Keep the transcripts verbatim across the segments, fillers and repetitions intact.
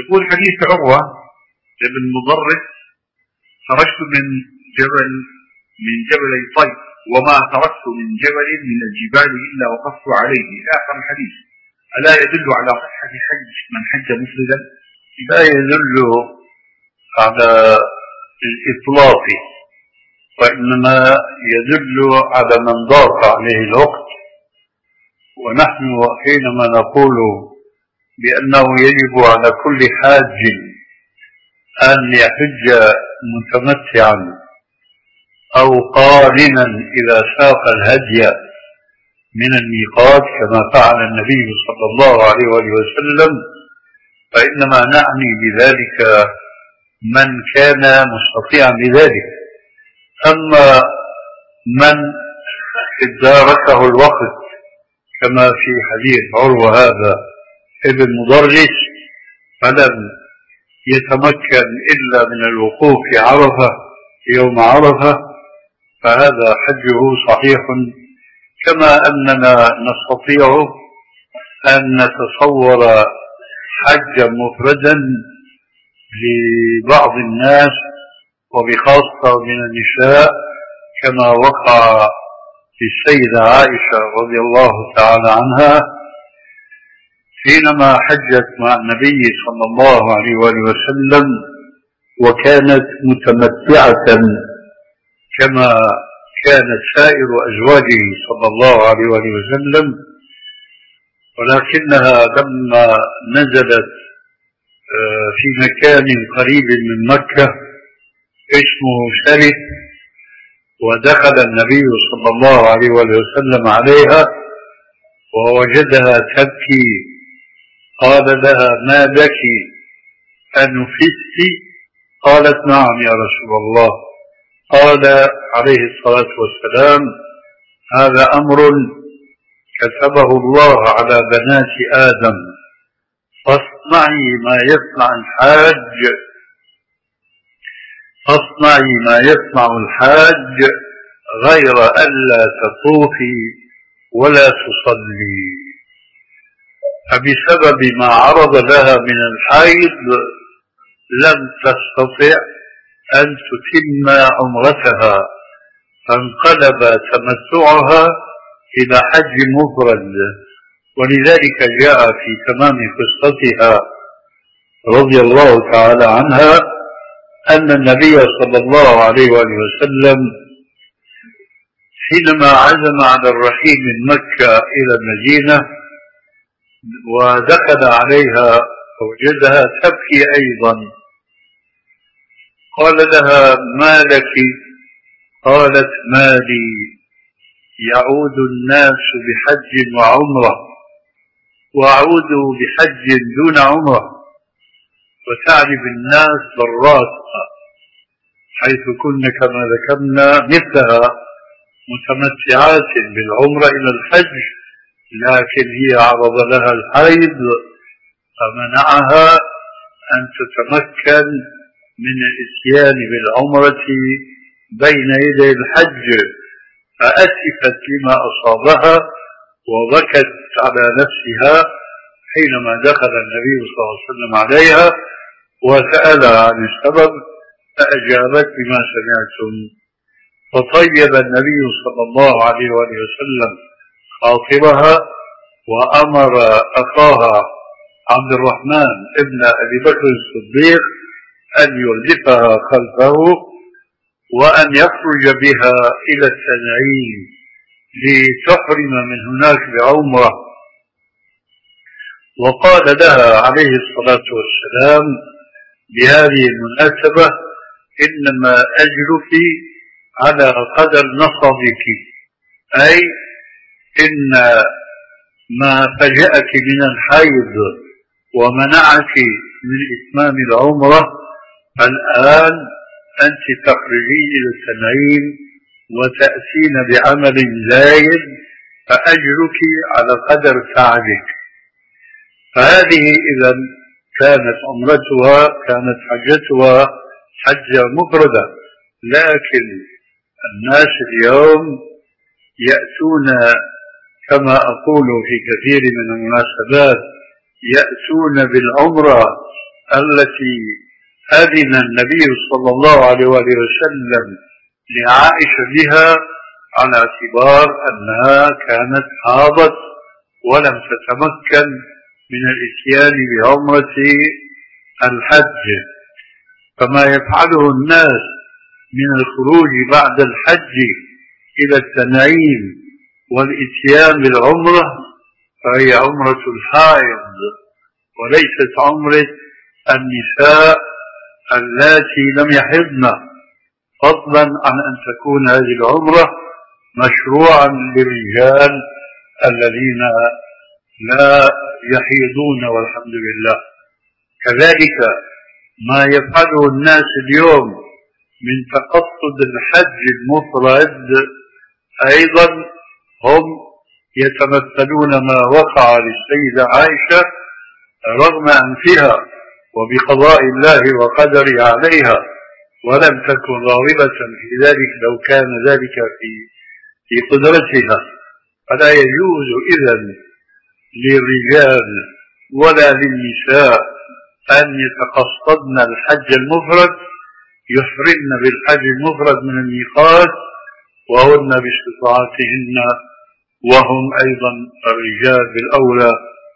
يقول حديث عروة بن مضرس: خرجت من جبل من جبلي طيب وما خرجت من جبل من الجبال إلا وقفت عليه، إلى آخر الحديث. ألا يدل على صحة حج من حج مفردا؟ لا يدل على الإطلاق، وإنما يدل على من ضاق عليه الوقت. ونحن حينما نقول بأنه يجب على كل حاج أن يحج متمتعا أو قارنا إذا ساق الهدي من الميقات كما فعل النبي صلى الله عليه وسلم، فإنما نعني بذلك من كان مستطيعا لذلك. أما من اداركه الوقت كما في حديث عروة هذا ابن مضرس فلم يتمكن إلا من الوقوف في عرفة يوم عرفة، فهذا حجه صحيح، كما أننا نستطيع أن نتصور حجا مفردا لبعض الناس وبخاصة من النساء كما وقع في السيدة عائشة رضي الله تعالى عنها حينما حجت مع النبي صلى الله عليه وسلم وكانت متمتعة كما كانت سائر أزواجه صلى الله عليه وسلم، ولكنها لما نزلت في مكان قريب من مكة اسمه شرف ودخل النبي صلى الله عليه وسلم عليها ووجدها تبكي قال لها: ما لك أنفست؟ قالت: نعم يا رسول الله. قال عليه الصلاة والسلام: هذا أمر كتبه الله على بنات آدم، فاصنعي ما يصنع الحاج فاصنعي ما يصنع الحاج غير ألا تطوفي ولا تصلي. فبسبب ما عرض لها من الحيض لم تستطع أن تتم عمرتها، فانقلب تمتعها إلى حج مفرد. ولذلك جاء في تمام قصتها رضي الله تعالى عنها أن النبي صلى الله عليه وسلم حينما عزم على الرحيل من مكة إلى المدينة ودخل عليها فوجدها تبكي أيضا، قال لها: ما لك؟ قالت: ما لي؟ يعود الناس بحج وعمرة وأعود بحج دون عمرة، وتعرف الناس ضرات حيث كن كما ذكرنا مثلها متمتعات بالعمرة إلى الحج، لكن هي عرض لها الحيض فمنعها أن تتمكن من الاتيان بالعمرة بين يدي الحج، فأسفت لما أصابها وبكت على نفسها حينما دخل النبي صلى الله عليه وسلم عليها وسألها عن السبب فأجابت: بما سمعتم. فطيب النبي صلى الله عليه وسلم خاطرها وأمر أخاها عبد الرحمن ابن أبي بكر الصديق أن يردفها خلفه وأن يخرج بها إلى التنعيم لتحرم من هناك بعمرة. وقال لها عليه الصلاة والسلام بهذه المناسبة: إنما أجرك على قدر نصبك، أي إن ما فجأك من الحيض ومنعك من إتمام العمرة فالآن أنت تخرجين إلى التنعيم وتأتين بعمل زايد فأجرك على قدر تعبك. فهذه إذا كانت عمرتها كانت حجتها حجة مفردة، لكن الناس اليوم يأتون كما أقول في كثير من المناسبات يأتون بالعمرة التي أذن النبي صلى الله عليه وآله وسلم لعائشة بها على اعتبار أنها كانت حاضت ولم تتمكن من الإتيان بعمرة الحج، فما يفعله الناس من الخروج بعد الحج إلى التنعيم والإتيان بالعمرة فهي عمرة الحائض وليست عمرة النساء اللاتي لم يحضن، فضلا عن أن تكون هذه العمرة مشروعا للرجال الذين لا يحيضون والحمد لله. كذلك ما يفعله الناس اليوم من تقصد الحج المفرد أيضا هم يتمثلون ما وقع للسيدة عائشة رغم أنفها وبقضاء الله وقدره عليها، ولم تكن راغبة في ذلك لو كان ذلك في في قدرتها. فلا يجوز إذن للرجال ولا للنساء أن يتقصدن الحج المفرد، يحرمن بالحج المفرد من الميقات وهن باستطاعتهن، وهم أيضا الرجال بالأولى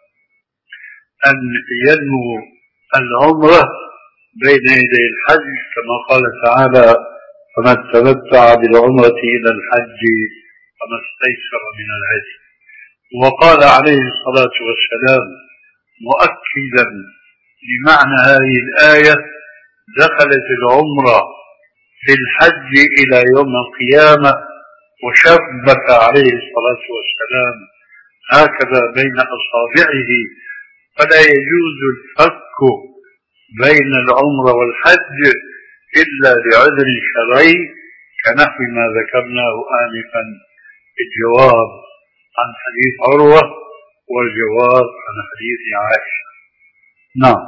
أن ينموا العمرة بين يدي الحج كما قال تعالى: فمن تمتع بالعمرة إلى الحج فما استيسر من الهدي. وقال عليه الصلاة والسلام مؤكدا لمعنى هذه الآية: دخلت العمرة في الحج إلى يوم القيامة، وشبك عليه الصلاة والسلام هكذا بين أصابعه، فلا يجوز الفك بين العمرة والحج إلا لعذر شرعي كنحو ما ذكرناه آنفا في الجواب عن حديث عروة والجواب عن حديث عائشة. نعم.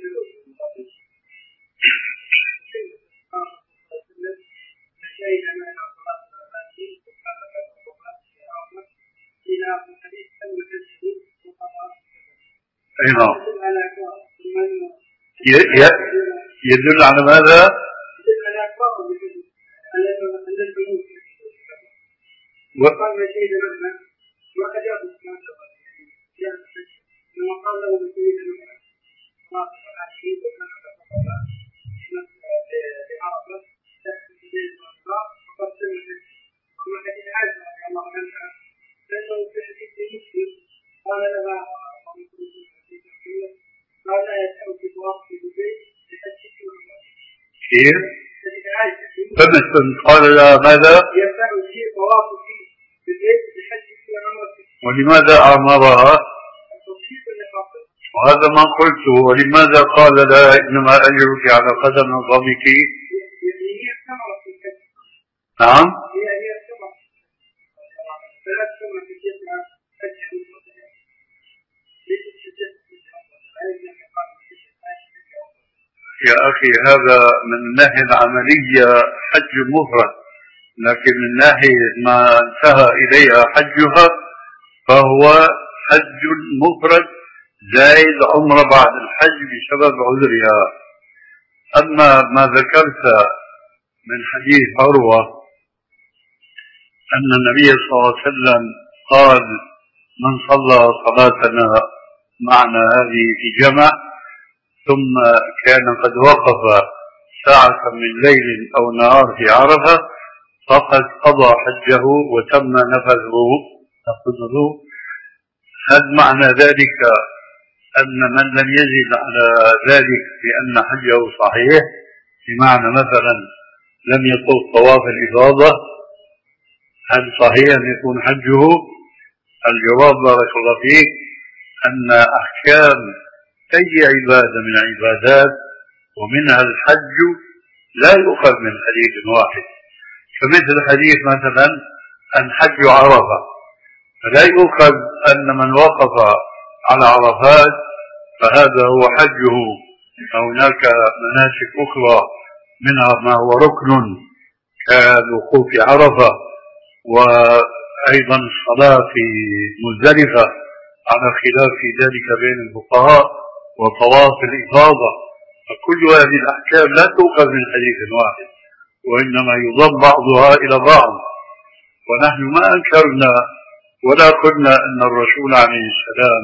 أي نعم. يدل على ماذا؟ وقال ما شهد مثلا وقد يأخذ ما شهد لما قال له بشهد مثلا راس العشيد وكان تفضل بعرفة تحت الليل والنهار وقد سمع وما حديث عائشة رضي الله عنها لأنه في حديث مسلم قال لها قال لا يسأل في طواف في البيت لحجه وعمرته. كيف؟ فمثل قال لها ماذا؟ يسأل في طواف في البيت لحجه وعمرته. ولماذا أمرها؟ وهذا ما قلته. ولماذا قال لها إنما أجرك على قدم نظامك؟ نعم. يا أخي هذا من الناحية العملية حج مفرد، لكن من ناحية ما انتهى إليها حجها فهو حج مفرد زائد عمرة بعد الحج بسبب عذرها. أما ما ذكرت من حديث عروة أن النبي صلى الله عليه وسلم قال: من صلى صلاتنا معنا هذه في جمع ثم كان قد وقف ساعة من ليل أو نهار في عرفة فقد قضى حجه وتم نفذه. هل معنى ذلك أن من لم يزد على ذلك بأن حجه صحيح؟ بمعنى مثلا لم يطوف طواف الإفاضة، هل صحيح أن يكون حجه؟ الجواب بارك الله فيك أن أحكام أي عبادة من العبادات ومنها الحج لا يؤخذ من حديث واحد، فمثل حديث مثلا أن حج عرفة فلا يؤخذ أن من وقف على عرفات فهذا هو حجه، هناك مناسك أخرى منها ما هو ركن كالوقوف عرفة، وأيضا الصلاة في مزدلفة على خلاف في ذلك بين الفقهاء، وطواف الإفاضة. كل هذه الأحكام لا تؤخذ من حديث واحد، وإنما يضم بعضها إلى بعض. ونحن ما أنكرنا ولا قلنا أن الرسول عليه السلام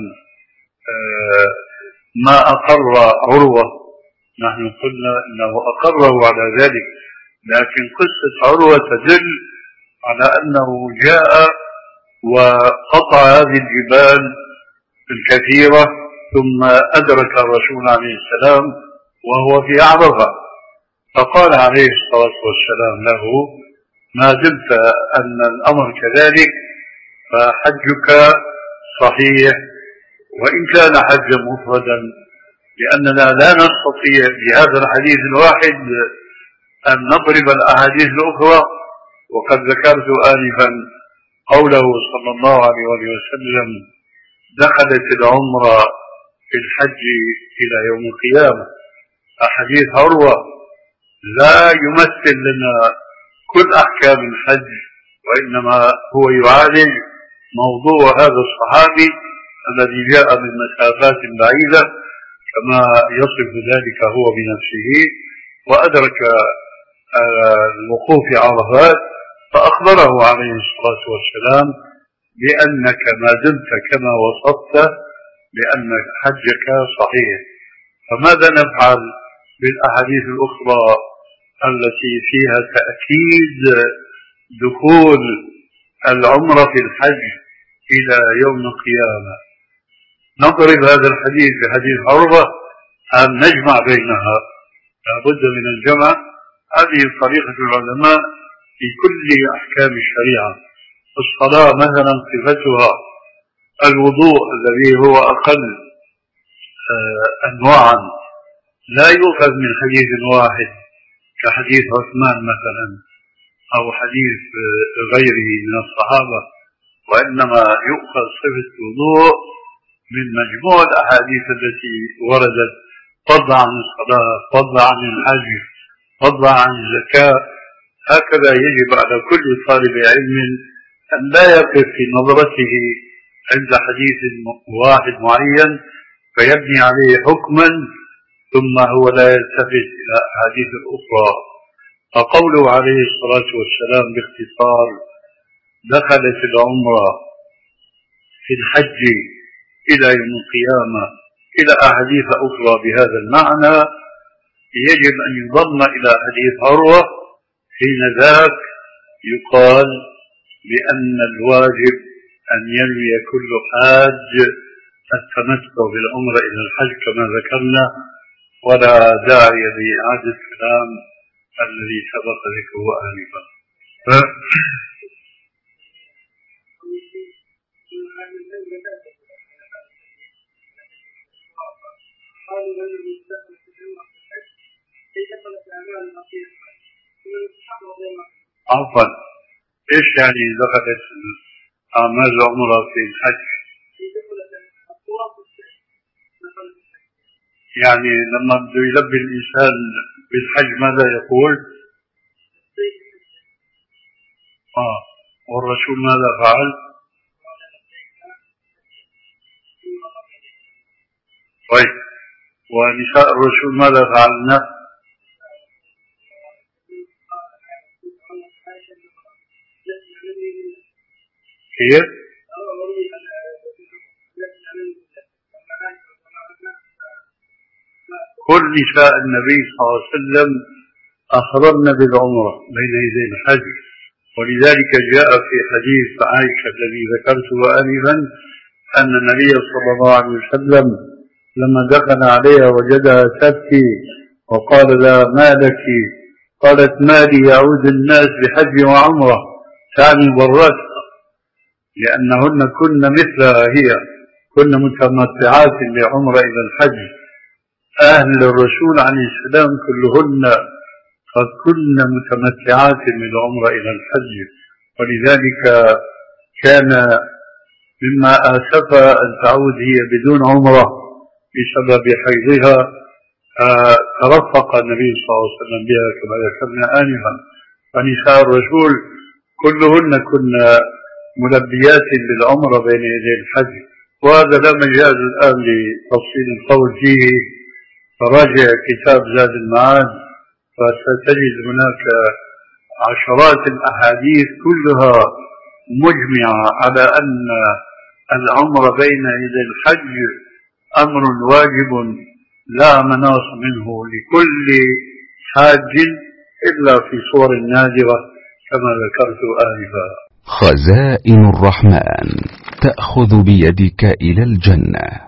ما أقر عروة، نحن قلنا أنه أقره على ذلك، لكن قصة عروة تدل على أنه جاء وقطع هذه الجبال الكثيرة ثم أدرك الرسول عليه السلام وهو في أعرفة، فقال عليه الصلاة والسلام له: ما دمت أن الأمر كذلك فحجك صحيح، وإن كان حجا مفردا، لأننا لا نستطيع بهذا الحديث الواحد أن نضرب الأحاديث الأخرى. وقد ذكرت آنفا قوله صلى الله عليه وسلم: دخلت العمرة في الحج إلى يوم القيامة. أحاديث عروة لا يمثل لنا كل أحكام الحج، وإنما هو يعالج موضوع هذا الصحابي الذي جاء من مسافات بعيدة كما يصف ذلك هو بنفسه، وأدرك الوقوف في عرفات، فأخبره عليه الصلاة والسلام بأنك ما دمت كما وصفت بأن حجك صحيح. فماذا نفعل بالأحاديث الأخرى التي فيها تأكيد دخول العمرة في الحج إلى يوم القيامة؟ نضرب هذا الحديث بحديث عروة أم نجمع بينها؟ لابد من الجمع. هذه طريقة العلماء في كل أحكام الشريعة. الصلاة مثلا صفتها الوضوء الذي هو أقل أنواعا لا يؤخذ من حديث واحد كحديث عثمان مثلا أو حديث غيره من الصحابة، وإنما يؤخذ صفة الوضوء من مجموع الأحاديث التي وردت، فضلا عن الصلاة، فضلا عن الحج، فضلا عن الزكاة. هكذا يجب على كل طالب علم أن لا يقف في نظرته عند حديث واحد معين فيبني عليه حكما ثم هو لا يلتفت إلى أحاديث الأخرى. فقوله عليه الصلاة والسلام باختصار: دخلت العمرة في الحج إلى يوم القيامة إلى أحاديث أخرى بهذا المعنى، يجب أن يضم إلى حديث عروة. حين ذاك يقال بأن الواجب أن ينوي كل حاج التمتع بالعمرة إلى الحج كما ذكرنا، ولا داعي لإعادة الكلام الذي سبق ذكره آنفا. عفوا، ايش يعني دخلت اعمال العمرة في الحج؟ يعني لما بده يلبي الانسان بالحج ماذا يقول؟ اه والرسول ماذا فعل؟ طيب، ونساء الرسول ماذا فعلنا؟ كيف؟ كل نساء النبي صلى الله عليه وسلم أحرمن بالعمرة بين يدي الحج، ولذلك جاء في حديث عائشة الذي ذكرته آنفا أن النبي صلى الله عليه وسلم لما دخل عليها وجدها تبكي وقال لها: ما لك؟ قالت: ما لي يعود الناس بحج وعمرة، تعني براتها، لأنهن كن مثلها هي، كن متمتعات بعمرة إلى الحج. أهل الرسول عليه السلام كلهن قد كن متمتعات بالعمرة إلى الحج، ولذلك كان مما آسف أن تعود هي بدون عمرة بسبب حيضها، ترفق النبي صلى الله عليه وسلم بها كما ذكرنا آنفا. فنساء الرسول كلهن كن ملبيات بالعمرة بين يدي الحج، وهذا لا مجال الآن لتفصيل القول فيه، فراجع كتاب زاد المعاد فستجد هناك عشرات الأحاديث كلها مجمعة على أن العمر بين يدي الحج أمر واجب لا مناص منه لكل حاج إلا في صور نادرة كما ذكرت آنفا. خزائن الرحمن تأخذ بيدك إلى الجنة.